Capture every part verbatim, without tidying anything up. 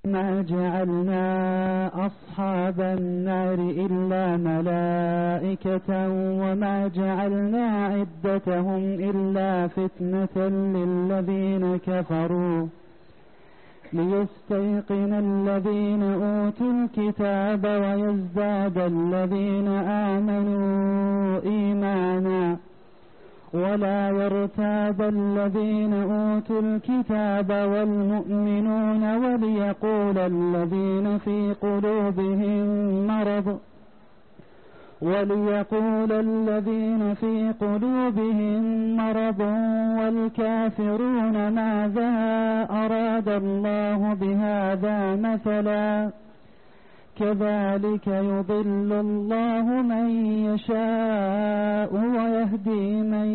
ما جعلنا أصحاب النار إلا ملائكة وما جعلنا عدتهم إلا فتنة للذين كفروا ليستيقن الذين أوتوا الكتاب ويزداد الذين آمنوا إيمانا ولا يرتاب الذين أوتوا الكتاب والمؤمنون وليقول الذين في قلوبهم مرض وليقول الذين في قلوبهم مرض والكافرون ماذا أراد الله بهذا مثلا كذلك يضل الله من يشاء ويهدي من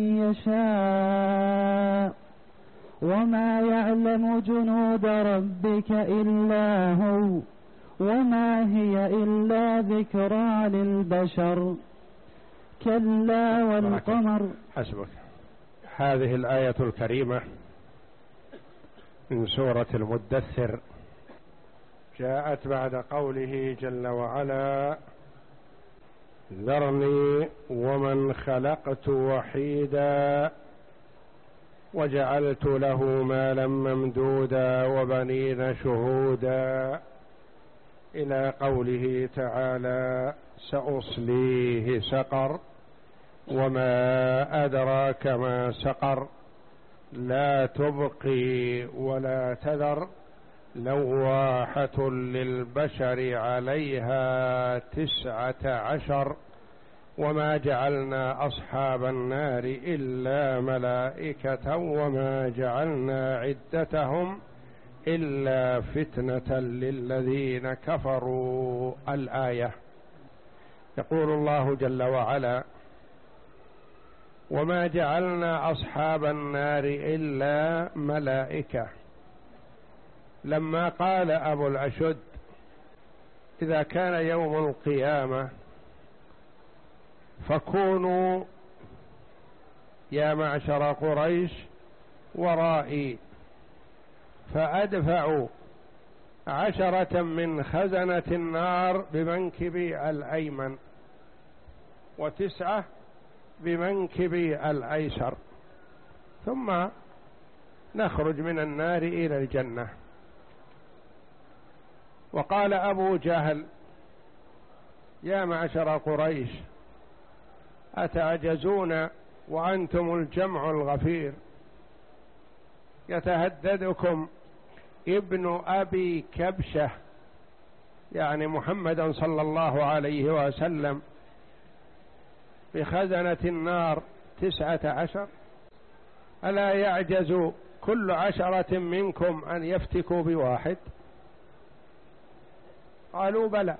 يشاء وما يعلم جنود ربك إلا هو وما هي إلا ذكرى للبشر كلا والقمر. حسبك. هذه الآية الكريمة من سورة المدثر جاءت بعد قوله جل وعلا ذرني ومن خلقت وحيدا وجعلت له مالا ممدودا وبنين شهودا إلى قوله تعالى سأصليه سقر وما أدراك ما سقر لا تبقي ولا تذر لواحة للبشر عليها تسعة عشر وما جعلنا أصحاب النار إلا ملائكة وما جعلنا عدتهم إلا فتنة للذين كفروا. الآية. يقول الله جل وعلا وما جعلنا أصحاب النار إلا ملائكة. لما قال أبو الأشد إذا كان يوم القيامة فكونوا يا معشر قريش ورائي فأدفع عشرة من خزنة النار بمنكبي الأيمن وتسعة بمنكبي الأيسر ثم نخرج من النار إلى الجنة. وقال أبو جهل يا معشر قريش أتعجزون وأنتم الجمع الغفير يتهددكم ابن أبي كبشة يعني محمد صلى الله عليه وسلم بخزنة النار تسعة عشر ألا يعجز كل عشرة منكم أن يفتكوا بواحد؟ قالوا بلى.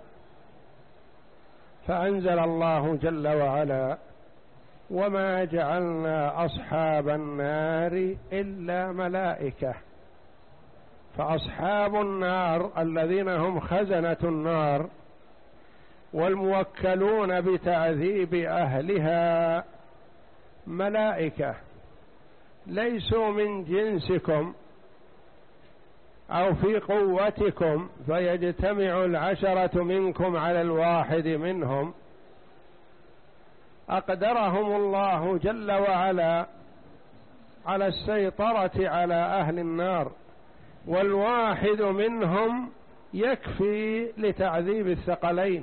فأنزل الله جل وعلا وما جعلنا أصحاب النار إلا ملائكة. فأصحاب النار الذين هم خزنة النار والموكلون بتعذيب أهلها ملائكة ليسوا من جنسكم أو في قوتكم فيجتمع العشرة منكم على الواحد منهم. أقدرهم الله جل وعلا على السيطرة على أهل النار والواحد منهم يكفي لتعذيب الثقلين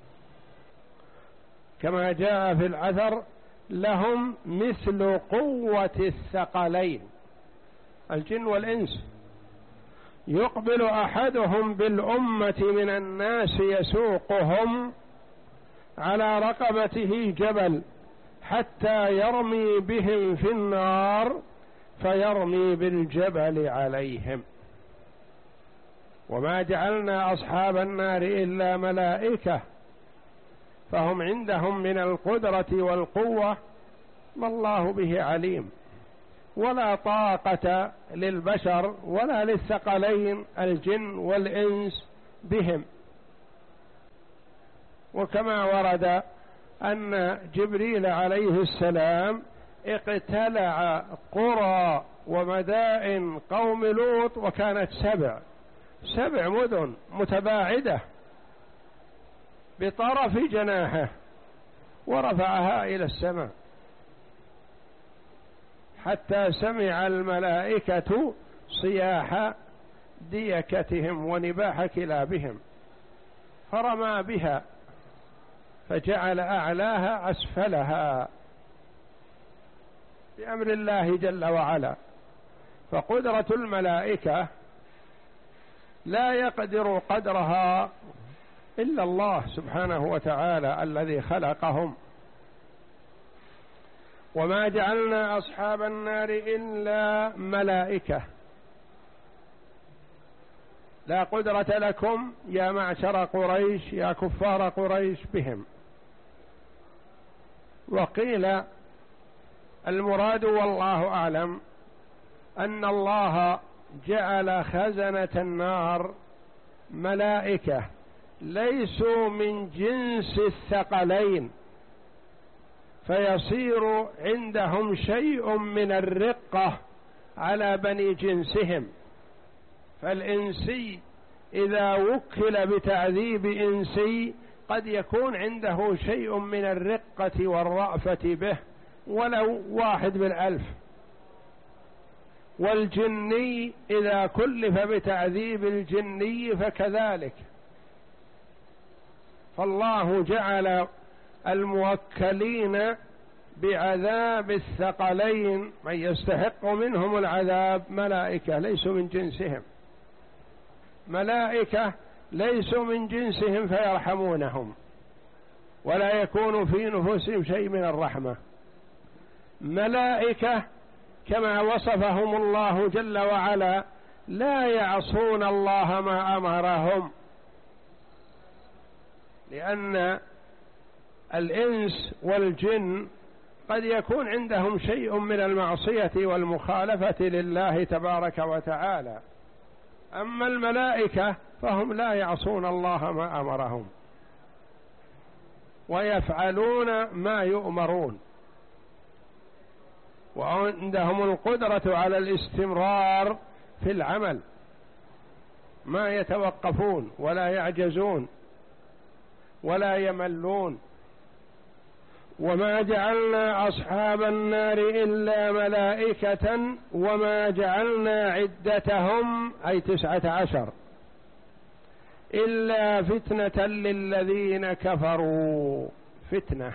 كما جاء في الأثر لهم مثل قوة الثقلين الجن والإنس. يقبل أحدهم بالأمة من الناس يسوقهم على رقبته جبل حتى يرمي بهم في النار فيرمي بالجبل عليهم. وما جعلنا أصحاب النار إلا ملائكة فهم عندهم من القدرة والقوة ما الله به عليم ولا طاقة للبشر ولا للثقلين الجن والإنس بهم. وكما ورد أن جبريل عليه السلام اقتلع قرى ومدائن قوم لوط وكانت سبع سبع مدن متباعدة بطرف جناحه ورفعها إلى السماء حتى سمع الملائكة صياح ديكتهم ونباح كلابهم، فرمى بها فجعل أعلاها أسفلها بأمر الله جل وعلا. فقدرة الملائكة لا يقدر قدرها إلا الله سبحانه وتعالى الذي خلقهم. وما جعلنا أصحاب النار إلا ملائكة، لا قدرة لكم يا معشر قريش يا كفار قريش بهم. وقيل المراد والله أعلم أن الله جعل خزنة النار ملائكة ليسوا من جنس الثقلين، فيصير عندهم شيء من الرقة على بني جنسهم. فالإنسي إذا وكل بتعذيب إنسي قد يكون عنده شيء من الرقة والرأفة به ولو واحد بالألف، والجني إذا كلف بتعذيب الجني فكذلك. فالله جعل الموكلين بعذاب الثقلين من يستحق منهم العذاب ملائكة ليسوا من جنسهم، ملائكة ليسوا من جنسهم فيرحمونهم ولا يكون في نفوسهم شيء من الرحمة. ملائكة كما وصفهم الله جل وعلا لا يعصون الله ما أمرهم، لأن الإنس والجن قد يكون عندهم شيء من المعصية والمخالفة لله تبارك وتعالى، أما الملائكة فهم لا يعصون الله ما أمرهم ويفعلون ما يؤمرون، وعندهم القدرة على الاستمرار في العمل، ما يتوقفون ولا يعجزون ولا يملون. وما جعلنا أصحاب النار إلا ملائكة وما جعلنا عدتهم أي تسعة عشر إلا فتنة للذين كفروا. فتنة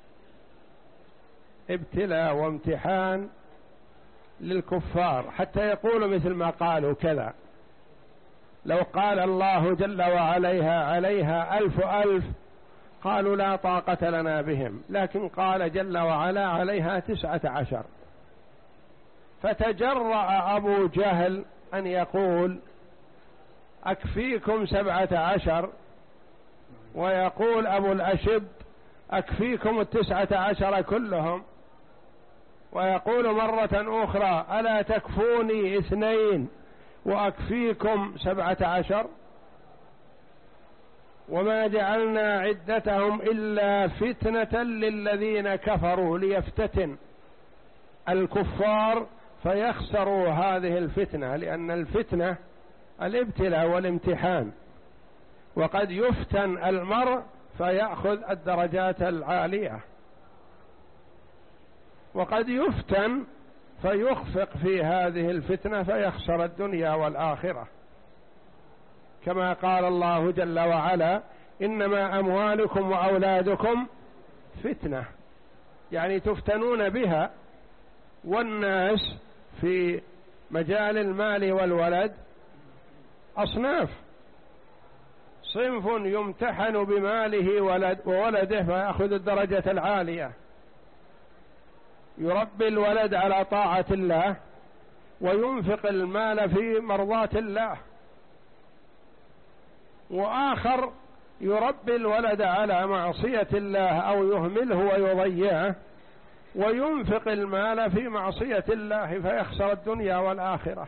ابتلاء وامتحان للكفار حتى يقولوا مثل ما قالوا كذا. لو قال الله جل وعليها عليها ألف ألف قالوا لا طاقة لنا بهم، لكن قال جل وعلا عليها تسعة عشر. فتجرأ أبو جهل أن يقول أكفيكم سبعة عشر، ويقول أبو الأشب أكفيكم التسعة عشر كلهم، ويقول مرة أخرى ألا تكفوني اثنين وأكفيكم سبعة عشر. وما جعلنا عدتهم إلا فتنة للذين كفروا ليفتتن الكفار فيخسروا هذه الفتنة، لأن الفتنة الابتلاء والامتحان، وقد يفتن المرء فيأخذ الدرجات العالية، وقد يفتن فيخفق في هذه الفتنة فيخسر الدنيا والآخرة، كما قال الله جل وعلا إنما أموالكم وأولادكم فتنة، يعني تفتنون بها. والناس في مجال المال والولد أصناف، صنف يمتحن بماله ولد وولده فيأخذ الدرجة العالية، يربي الولد على طاعة الله وينفق المال في مرضاة الله، وآخر يربي الولد على معصية الله أو يهمله ويضيعه وينفق المال في معصية الله فيخسر الدنيا والآخرة.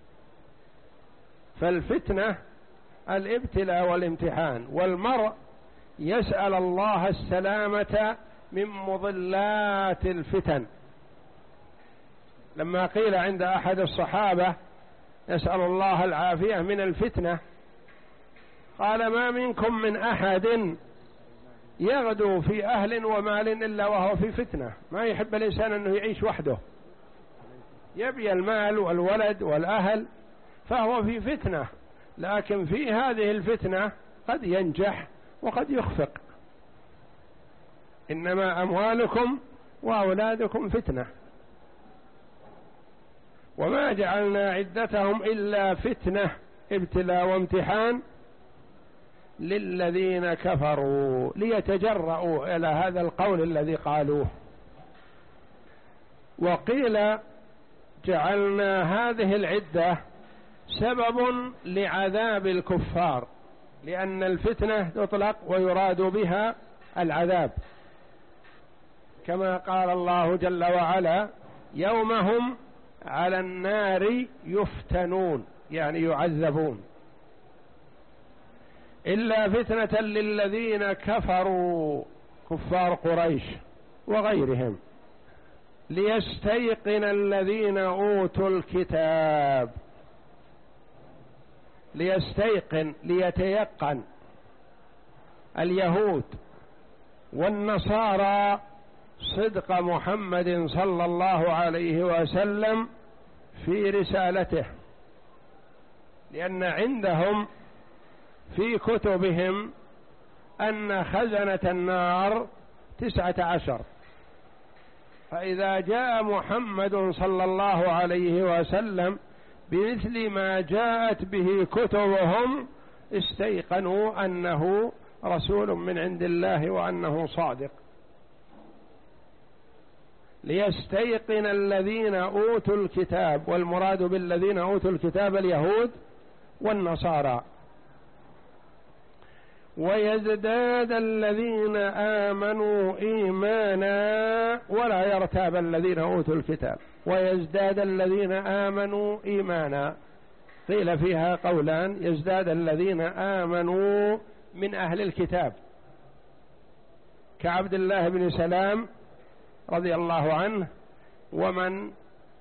فالفتنة الابتلاء والامتحان، والمرء يسأل الله السلامة من مضلات الفتن. لما قيل عند أحد الصحابة نسأل الله العافية من الفتنة. قال ما منكم من أحد يغدو في أهل ومال إلا وهو في فتنة. ما يحب الإنسان أنه يعيش وحده، يبي المال والولد والأهل، فهو في فتنة، لكن في هذه الفتنة قد ينجح وقد يخفق. إنما أموالكم وأولادكم فتنة، وما جعلنا عدتهم إلا فتنة ابتلاء وامتحان للذين كفروا ليتجرؤوا إلى هذا القول الذي قالوه. وقيل جعلنا هذه العدة سبب لعذاب الكفار، لأن الفتنة تطلق ويراد بها العذاب، كما قال الله جل وعلا يوم هم على النار يفتنون، يعني يعذبون. إلا فتنة للذين كفروا كفار قريش وغيرهم ليستيقن الذين أوتوا الكتاب. ليستيقن ليتيقن اليهود والنصارى صدق محمد صلى الله عليه وسلم في رسالته، لأن عندهم في كتبهم أن خزنة النار تسعة عشر، فإذا جاء محمد صلى الله عليه وسلم بمثل ما جاءت به كتبهم استيقنوا أنه رسول من عند الله وأنه صادق. ليستيقن الذين أوتوا الكتاب، والمراد بالذين أوتوا الكتاب اليهود والنصارى، ويزداد الذين آمنوا إيمانا ولا يرتاب الذين أوتوا الكتاب. ويزداد الذين آمنوا إيمانا، قيل فيها قولان: يزداد الذين آمنوا من أهل الكتاب كعبد الله بن سلام رضي الله عنه ومن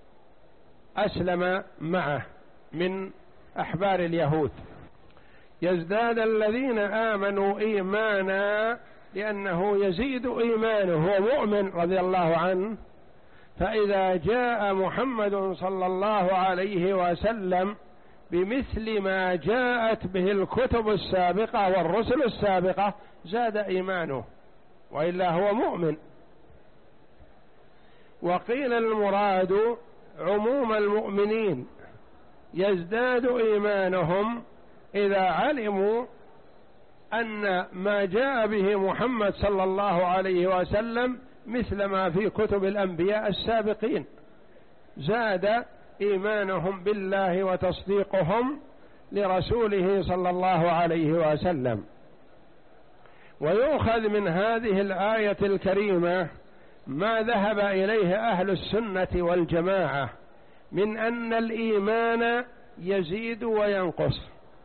أسلم معه من أحبار اليهود. يزداد الذين آمنوا إيمانا لأنه يزيد إيمانه، هو مؤمن رضي الله عنه، فإذا جاء محمد صلى الله عليه وسلم بمثل ما جاءت به الكتب السابقة والرسل السابقة زاد إيمانه، وإلا هو مؤمن. وقيل المراد عموم المؤمنين يزداد إيمانهم إذا علموا أن ما جاء به محمد صلى الله عليه وسلم مثل ما في كتب الأنبياء السابقين، زاد إيمانهم بالله وتصديقهم لرسوله صلى الله عليه وسلم. ويؤخذ من هذه الآية الكريمة ما ذهب إليه أهل السنة والجماعة من أن الإيمان يزيد وينقص.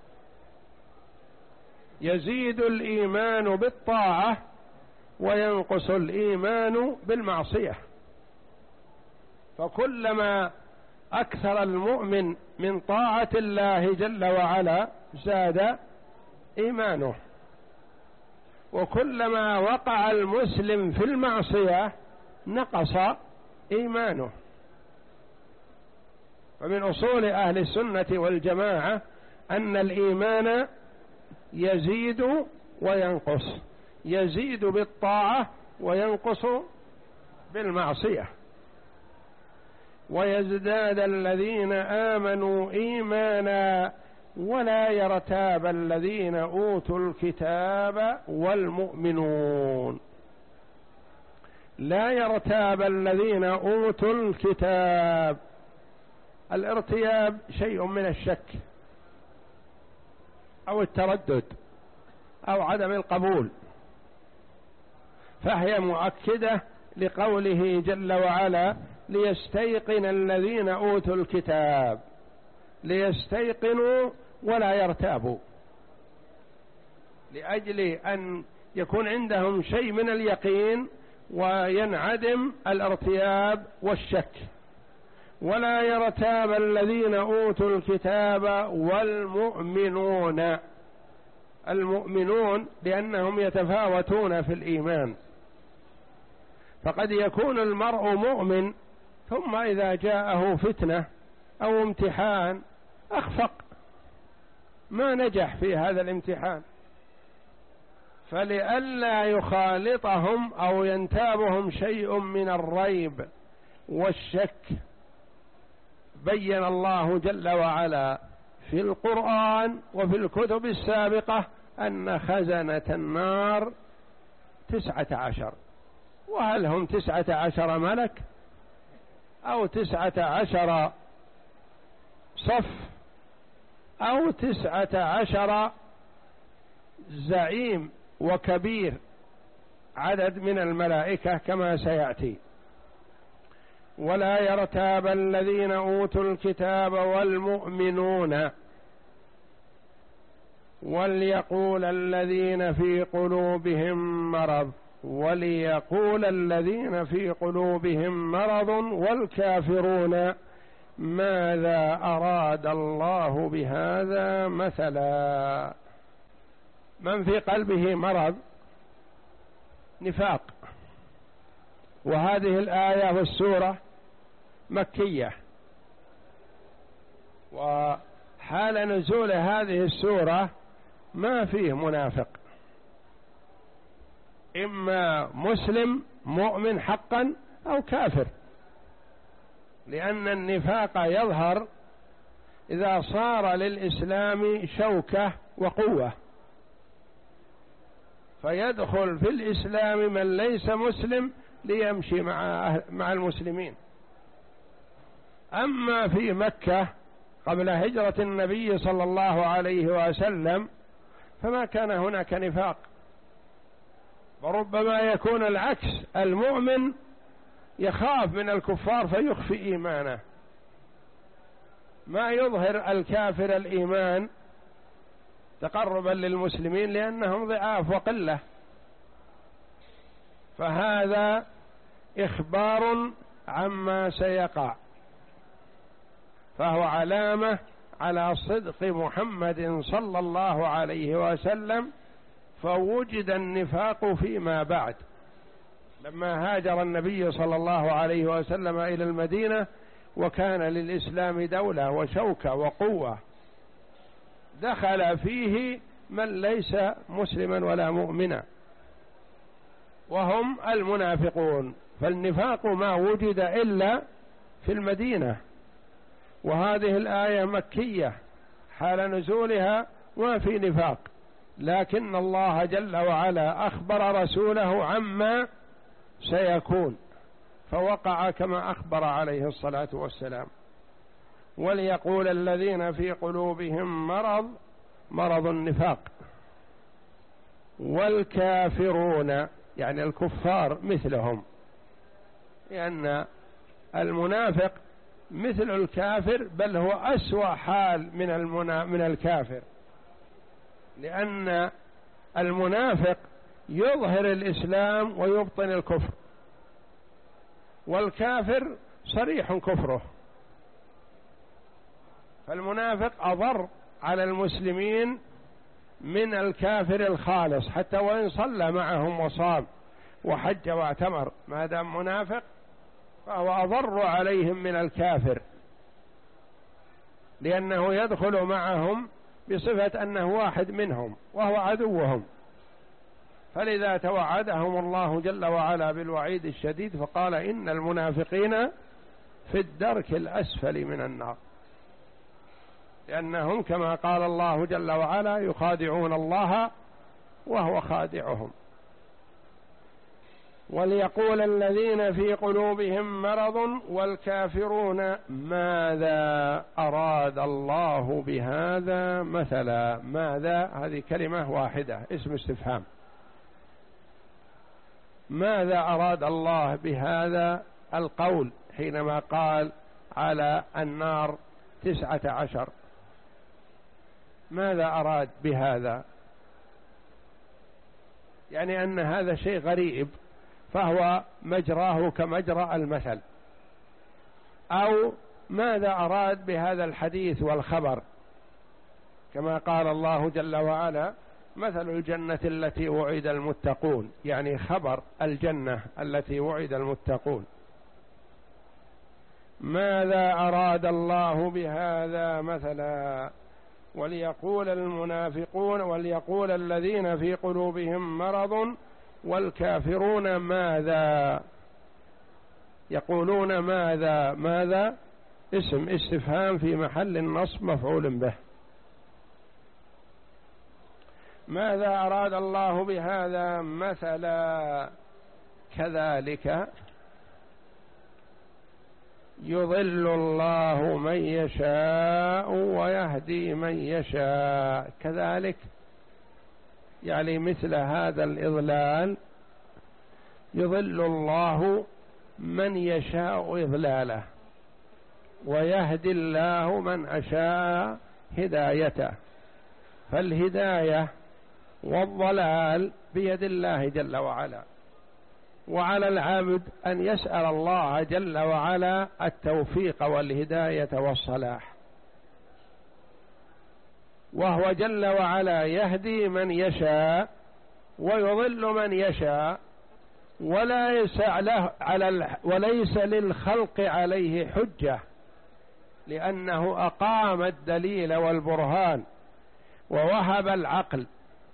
يزيد الإيمان بالطاعة وينقص الإيمان بالمعصية، فكلما أكثر المؤمن من طاعة الله جل وعلا زاد إيمانه، وكلما وقع المسلم في المعصية نقص إيمانه. ومن أصول أهل السنة والجماعة أن الإيمان يزيد وينقص، يزيد بالطاعة وينقص بالمعصية. ويزداد الذين آمنوا إيمانا ولا يرتاب الذين أوتوا الكتاب والمؤمنون. لا يرتاب الذين أوتوا الكتاب. الارتياب شيء من الشك أو التردد أو عدم القبول، فهي مؤكدة لقوله جل وعلا: ليستيقن الذين أوتوا الكتاب. ليستيقنوا ولا يرتابوا، لأجل أن يكون عندهم شيء من اليقين وينعدم الارتياب والشك. ولا يرتاب الذين أوتوا الكتاب والمؤمنون. المؤمنون لأنهم يتفاوتون في الإيمان، فقد يكون المرء مؤمن ثم إذا جاءه فتنة أو امتحان أخفق، ما نجح في هذا الامتحان، فلئلا يخالطهم أو ينتابهم شيء من الريب والشك بين الله جل وعلا في القرآن وفي الكتب السابقة أن خزنة النار تسعة عشر. وهل هم تسعة عشر ملك أو تسعة عشر صف أو تسعة عشر زعيم وكبير عدد من الملائكة كما سيأتي. ولا يرتاب الذين أوتوا الكتاب والمؤمنون وليقول الذين في قلوبهم مرض وليقول الذين في قلوبهم مرض والكافرون ماذا أراد الله بهذا مثلا. من في قلبه مرض نفاق، وهذه الآية والسورة مكية، وحال نزول هذه السورة ما فيه منافق، إما مسلم مؤمن حقا أو كافر، لأن النفاق يظهر إذا صار للإسلام شوكة وقوة، فيدخل في الإسلام من ليس مسلم ليمشي مع مع المسلمين. أما في مكة قبل هجرة النبي صلى الله عليه وسلم فما كان هناك نفاق، وربما يكون العكس، المؤمن يخاف من الكفار فيخفي إيمانه، ما يظهر الكافر الإيمان تقربا للمسلمين لأنهم ضعاف وقلة. فهذا إخبار عما سيقع، فهو علامة على صدق محمد صلى الله عليه وسلم. فوجد النفاق فيما بعد لما هاجر النبي صلى الله عليه وسلم إلى المدينة وكان للإسلام دولة وشوكة وقوة، دخل فيه من ليس مسلما ولا مؤمنا وهم المنافقون. فالنفاق ما وجد إلا في المدينة، وهذه الآية مكية حال نزولها ما في نفاق، لكن الله جل وعلا أخبر رسوله عما سيكون فوقع كما أخبر عليه الصلاة والسلام. وليقول الذين في قلوبهم مرض، مرض النفاق، والكافرون يعني الكفار مثلهم، لأن المنافق مثل الكافر، بل هو أسوأ حال من المنا من الكافر، لأن المنافق يظهر الإسلام ويبطن الكفر، والكافر صريح كفره. فالمنافق أضر على المسلمين من الكافر الخالص، حتى وإن صلى معهم وصام وحج واعتمر، ما دام منافق فهو أضر عليهم من الكافر، لأنه يدخل معهم بصفة أنه واحد منهم وهو عدوهم. فلذا توعدهم الله جل وعلا بالوعيد الشديد، فقال إن المنافقين في الدرك الأسفل من النار، لأنهم كما قال الله جل وعلا يخادعون الله وهو خادعهم. وليقول الذين في قلوبهم مرض والكافرون ماذا أراد الله بهذا مثلا. ماذا هذه كلمة واحدة اسم استفهام، ماذا أراد الله بهذا القول حينما قال على النار تسعة عشر، ماذا أراد بهذا؟ يعني أن هذا شيء غريب فهو مجراه كمجرى المثل، أو ماذا أراد بهذا الحديث والخبر؟ كما قال الله جل وعلا: مثل الجنة التي وعد المتقون، يعني خبر الجنة التي وعد المتقون. ماذا أراد الله بهذا مثلا؟ وليقول المنافقون وليقول الذين في قلوبهم مرض والكافرون ماذا، يقولون ماذا. ماذا اسم استفهام في محل نصب مفعول به. ماذا أراد الله بهذا مثلا؟ كذلك يضل الله من يشاء ويهدي من يشاء. كذلك يعني مثل هذا الإضلال يضل الله من يشاء إضلاله، ويهدي الله من أشاء هدايته. فالهداية والضلال بيد الله جل وعلا، وعلى العبد أن يسأل الله جل وعلا التوفيق والهداية والصلاح. وهو جل وعلا يهدي من يشاء ويضل من يشاء، وليس له على وليس للخلق عليه حجة، لأنه أقام الدليل والبرهان ووهب العقل،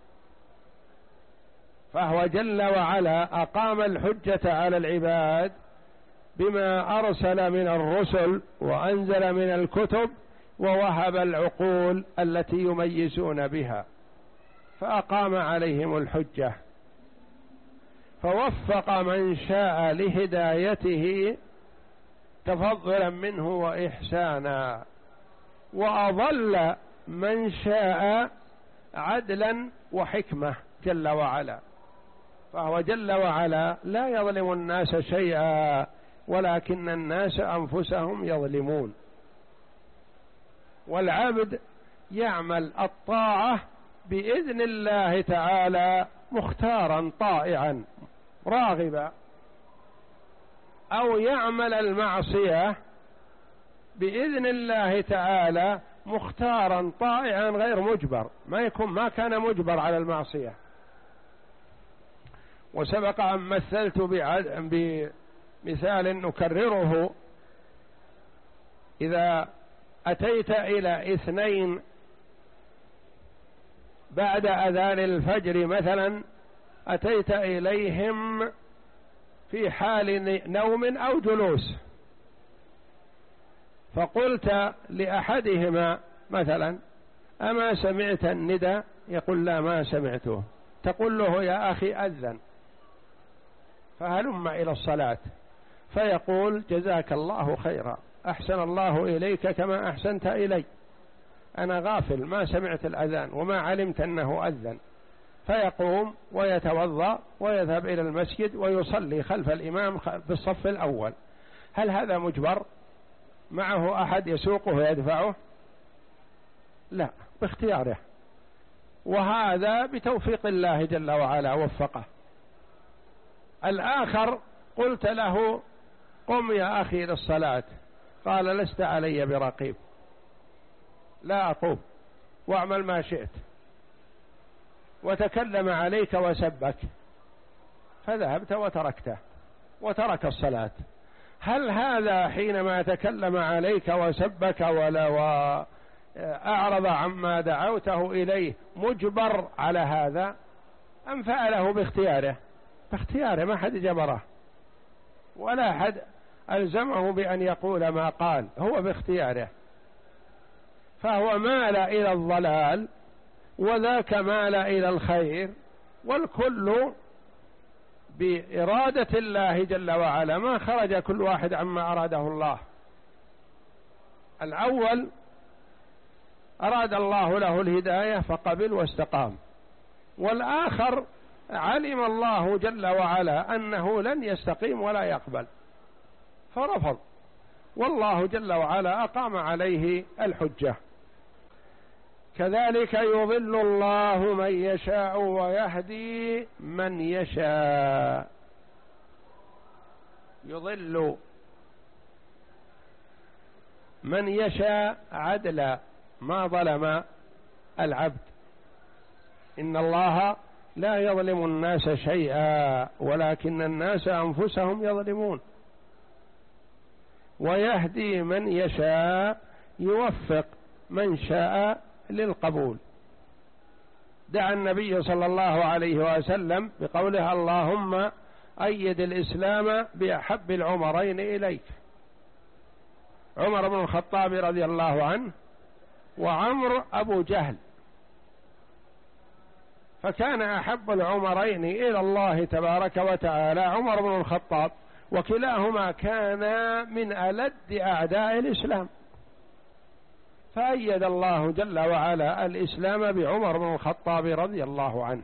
فهو جل وعلا أقام الحجة على العباد بما أرسل من الرسل وأنزل من الكتب، ووهب العقول التي يميزون بها، فأقام عليهم الحجة، فوفق من شاء لهدايته تفضلا منه وإحسانا، وأضل من شاء عدلا وحكمة جل وعلا. فهو جل وعلا لا يظلم الناس شيئا، ولكن الناس أنفسهم يظلمون. والعبد يعمل الطاعة بإذن الله تعالى مختارا طائعا راغبا، أو يعمل المعصية بإذن الله تعالى مختارا طائعا غير مجبر، ما يكون ما كان مجبر على المعصية. وسبق أن مثلت بمثال نكرره: إذا أتيت إلى اثنين بعد أذان الفجر مثلا، أتيت إليهم في حال نوم أو جلوس، فقلت لأحدهما مثلا: أما سمعت الندى؟ يقول: لا ما سمعته. تقول له: يا أخي أذن، فهلم إلى الصلاة. فيقول: جزاك الله خيرا، أحسن الله إليك كما أحسنت إلي، أنا غافل ما سمعت الأذان وما علمت أنه أذن. فيقوم ويتوضأ ويذهب إلى المسجد ويصلي خلف الإمام في الصف الأول. هل هذا مجبر؟ معه أحد يسوقه ويدفعه؟ لا، باختياره، وهذا بتوفيق الله جل وعلا وفقه. الآخر قلت له: قم يا أخي للصلاة، قال: لست علي برقيب، لا أقوم، واعمل ما شئت، وتكلم عليك وسبك، فذهبت وتركته وترك الصلاة. هل هذا حينما تكلم عليك وسبك ولا وأعرض عما دعوته إليه مجبر على هذا، أم فعله باختياره؟ باختياره، ما حد جبره ولا حد ألزمه بأن يقول ما قال، هو باختياره. فهو مال إلى الضلال وذاك مال إلى الخير، والكل بإرادة الله جل وعلا، ما خرج كل واحد عما أراده الله. الأول أراد الله له الهداية فقبل واستقام، والآخر علم الله جل وعلا أنه لن يستقيم ولا يقبل فرفض، والله جل وعلا أقام عليه الحجة. كذلك يضل الله من يشاء ويهدي من يشاء. يضل من يشاء عدلا ما ظلم العبد. إن الله لا يظلم الناس شيئا ولكن الناس أنفسهم يظلمون. ويهدي من يشاء يوفق من شاء للقبول. دعا النبي صلى الله عليه وسلم بقوله اللهم أيد الإسلام بأحب العمرين إليك، عمر بن الخطاب رضي الله عنه وعمر أبو جهل، فكان أحب العمرين إلى الله تبارك وتعالى عمر بن الخطاب، وكلاهما كان من ألد أعداء الإسلام، فأيد الله جل وعلا الإسلام بعمر بن الخطاب رضي الله عنه.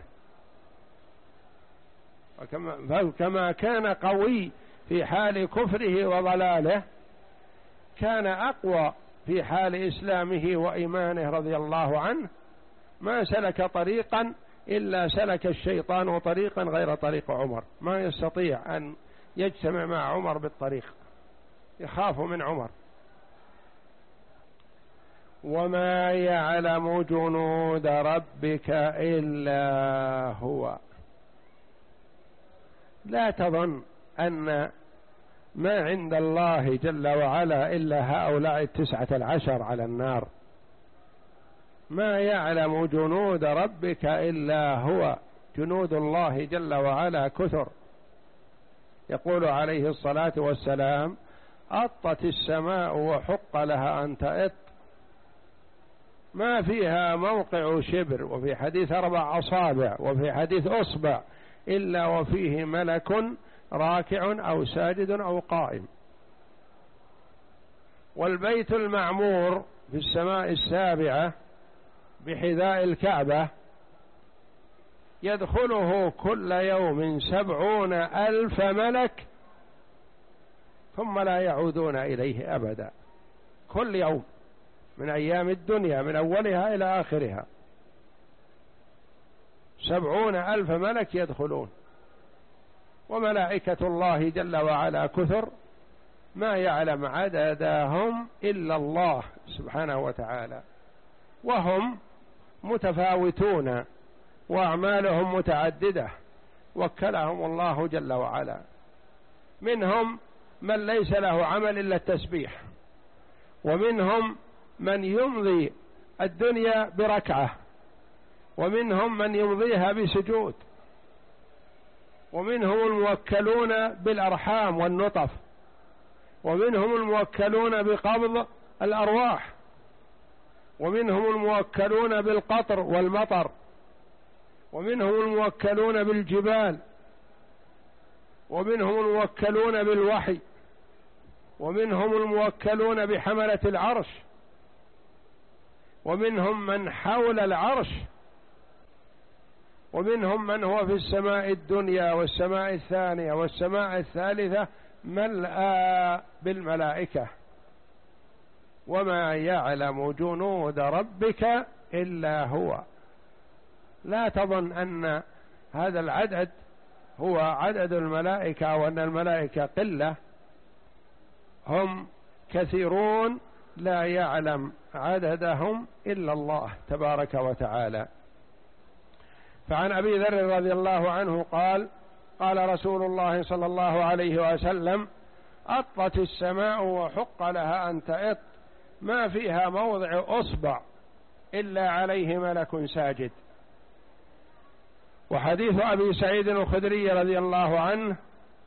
فكما كان قوي في حال كفره وضلاله كان أقوى في حال إسلامه وإيمانه رضي الله عنه. ما سلك طريقا إلا سلك الشيطان طريقا غير طريق عمر، ما يستطيع أن يجتمع مع عمر بالطريق، يخاف من عمر. وما يعلم جنود ربك إلا هو. لا تظن أن ما عند الله جل وعلا إلا هؤلاء التسعة العشر على النار. ما يعلم جنود ربك إلا هو. جنود الله جل وعلا كثر. يقول عليه الصلاة والسلام أطت السماء وحق لها أن تأط، ما فيها موقع شبر، وفي حديث أربع أصابع، وفي حديث أصبع، إلا وفيه ملك راكع أو ساجد أو قائم. والبيت المعمور في السماء السابعة بحذاء الكعبة يدخله كل يوم سبعون ألف ملك ثم لا يعودون إليه أبدا، كل يوم من أيام الدنيا من أولها إلى آخرها سبعون ألف ملك يدخلون. وملائكة الله جل وعلا كثر ما يعلم عددهم إلا الله سبحانه وتعالى، وهم متفاوتون وأعمالهم متعددة، وكلهم الله جل وعلا. منهم من ليس له عمل إلا التسبيح، ومنهم من يمضي الدنيا بركعة، ومنهم من يمضيها بسجود، ومنهم الموكلون بالأرحام والنطف، ومنهم الموكلون بقبض الأرواح، ومنهم الموكلون بالقطر والمطر، ومنهم الموكلون بالجبال، ومنهم الموكلون بالوحي، ومنهم الموكلون بحملة العرش، ومنهم من حول العرش، ومنهم من هو في السماء الدنيا والسماء الثانية والسماء الثالثة ملأى بالملائكة. وما يعلم جنود ربك إلا هو. لا تظن أن هذا العدد هو عدد الملائكة وأن الملائكة قلة، هم كثيرون لا يعلم عددهم إلا الله تبارك وتعالى. فعن أبي ذر رضي الله عنه قال قال رسول الله صلى الله عليه وسلم أطت السماء وحق لها أن تأط، ما فيها موضع أصبع إلا عليه ملك ساجد. وحديث أبي سعيد الخدري رضي الله عنه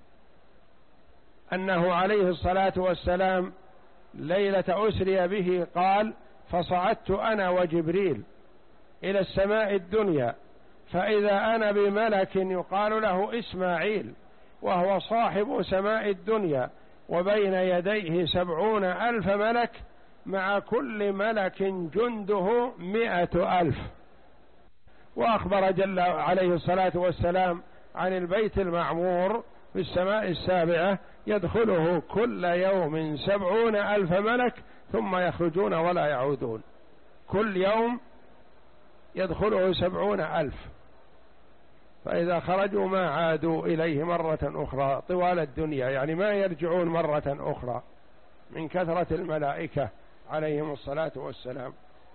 أنه عليه الصلاة والسلام ليلة أسري به قال فصعدت أنا وجبريل إلى السماء الدنيا، فإذا أنا بملك يقال له إسماعيل وهو صاحب سماء الدنيا، وبين يديه سبعون ألف ملك، مع كل ملك جنده مئة ألف. وأخبر جل عليه الصلاة والسلام عن البيت المعمور في السماء السابعة يدخله كل يوم سبعون ألف ملك ثم يخرجون ولا يعودون، كل يوم يدخله سبعون ألف، فإذا خرجوا ما عادوا إليه مرة أخرى طوال الدنيا، يعني ما يرجعون مرة أخرى. من كثرة الملائكة عليهم الصلاة والسلام.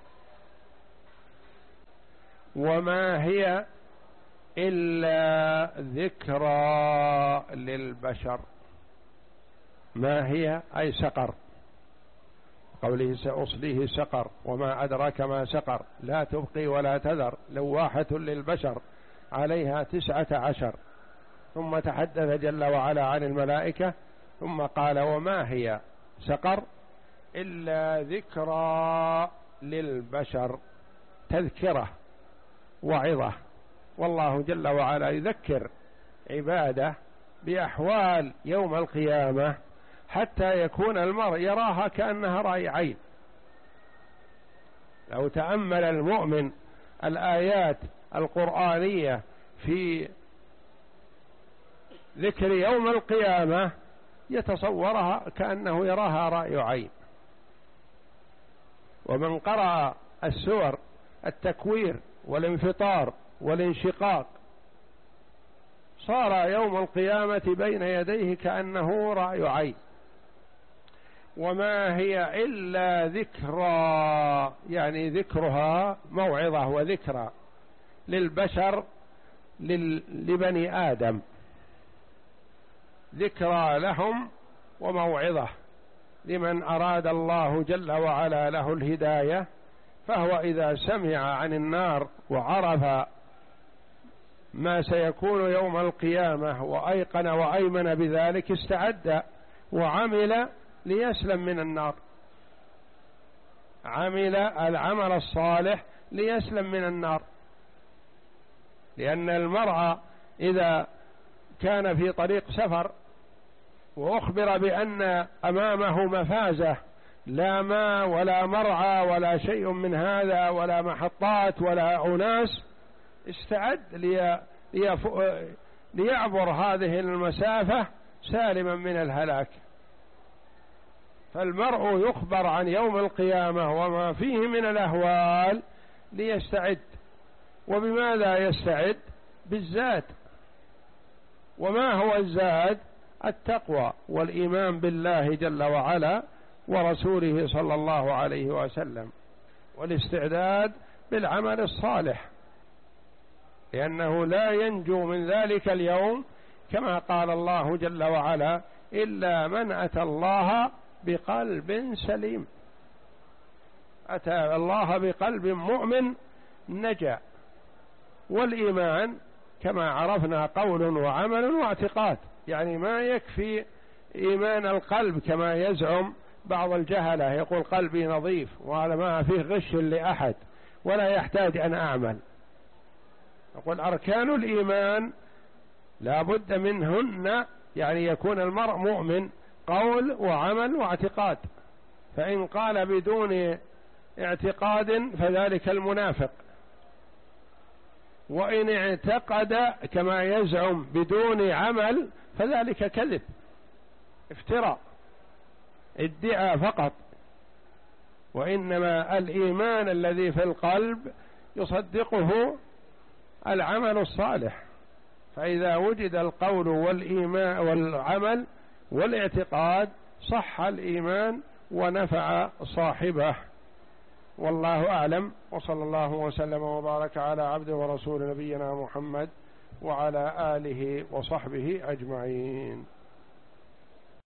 وما هي إلا ذكرى للبشر. ما هي أي سقر، قوله سأصليه سقر وما أدراك ما سقر لا تبقي ولا تذر لواحة للبشر عليها تسعة عشر. ثم تحدث جل وعلا عن الملائكة ثم قال وما هي سقر إلا ذكرى للبشر، تذكرة وعظة. والله جل وعلا يذكر عباده بأحوال يوم القيامة حتى يكون المرء يراها كأنها رأي عين. لو تأمل المؤمن الآيات القرآنية في ذكر يوم القيامة يتصورها كأنه يراها رأي عين. ومن قرأ السور التكوير والانفطار والانشقاق صار يوم القيامة بين يديه كأنه رأي عين. وما هي إلا ذكرى، يعني ذكرها موعظة وذكرى للبشر لبني آدم، ذكرى لهم وموعظة لمن أراد الله جل وعلا له الهداية، فهو إذا سمع عن النار وعرف ما سيكون يوم القيامة وأيقن وأيمن بذلك استعد وعمل ليسلم من النار، عمل العمل الصالح ليسلم من النار. لأن المرء إذا كان في طريق سفر وأخبر بأن أمامه مفازة لا ماء ولا مرعى ولا شيء من هذا ولا محطات ولا أناس، استعد لي ليعبر هذه المسافة سالما من الهلاك. فالمرء يخبر عن يوم القيامة وما فيه من الأهوال ليستعد. وبماذا يستعد؟ بالزاد. وما هو الزاد؟ التقوى والإيمان بالله جل وعلا ورسوله صلى الله عليه وسلم، والاستعداد بالعمل الصالح، لأنه لا ينجو من ذلك اليوم كما قال الله جل وعلا إلا من أتى الله بقلب سليم. أتى الله بقلب مؤمن نجا. والإيمان كما عرفنا قول وعمل واعتقاد، يعني ما يكفي إيمان القلب كما يزعم بعض الجهلة، يقول قلبي نظيف وهذا ما فيه غش لأحد ولا يحتاج أن أعمل. يقول أركان الإيمان لا بد منهن، يعني يكون المرء مؤمن قول وعمل واعتقاد. فإن قال بدون اعتقاد فذلك المنافق، وإن اعتقد كما يزعم بدون عمل فذلك كذب افتراء ادعاء فقط. وإنما الإيمان الذي في القلب يصدقه العمل الصالح. فإذا وجد القول والإيمان والعمل والاعتقاد صح الإيمان ونفع صاحبه. والله أعلم، وصلى الله وسلم وبارك على عبده ورسول نبينا محمد وعلى آله وصحبه أجمعين.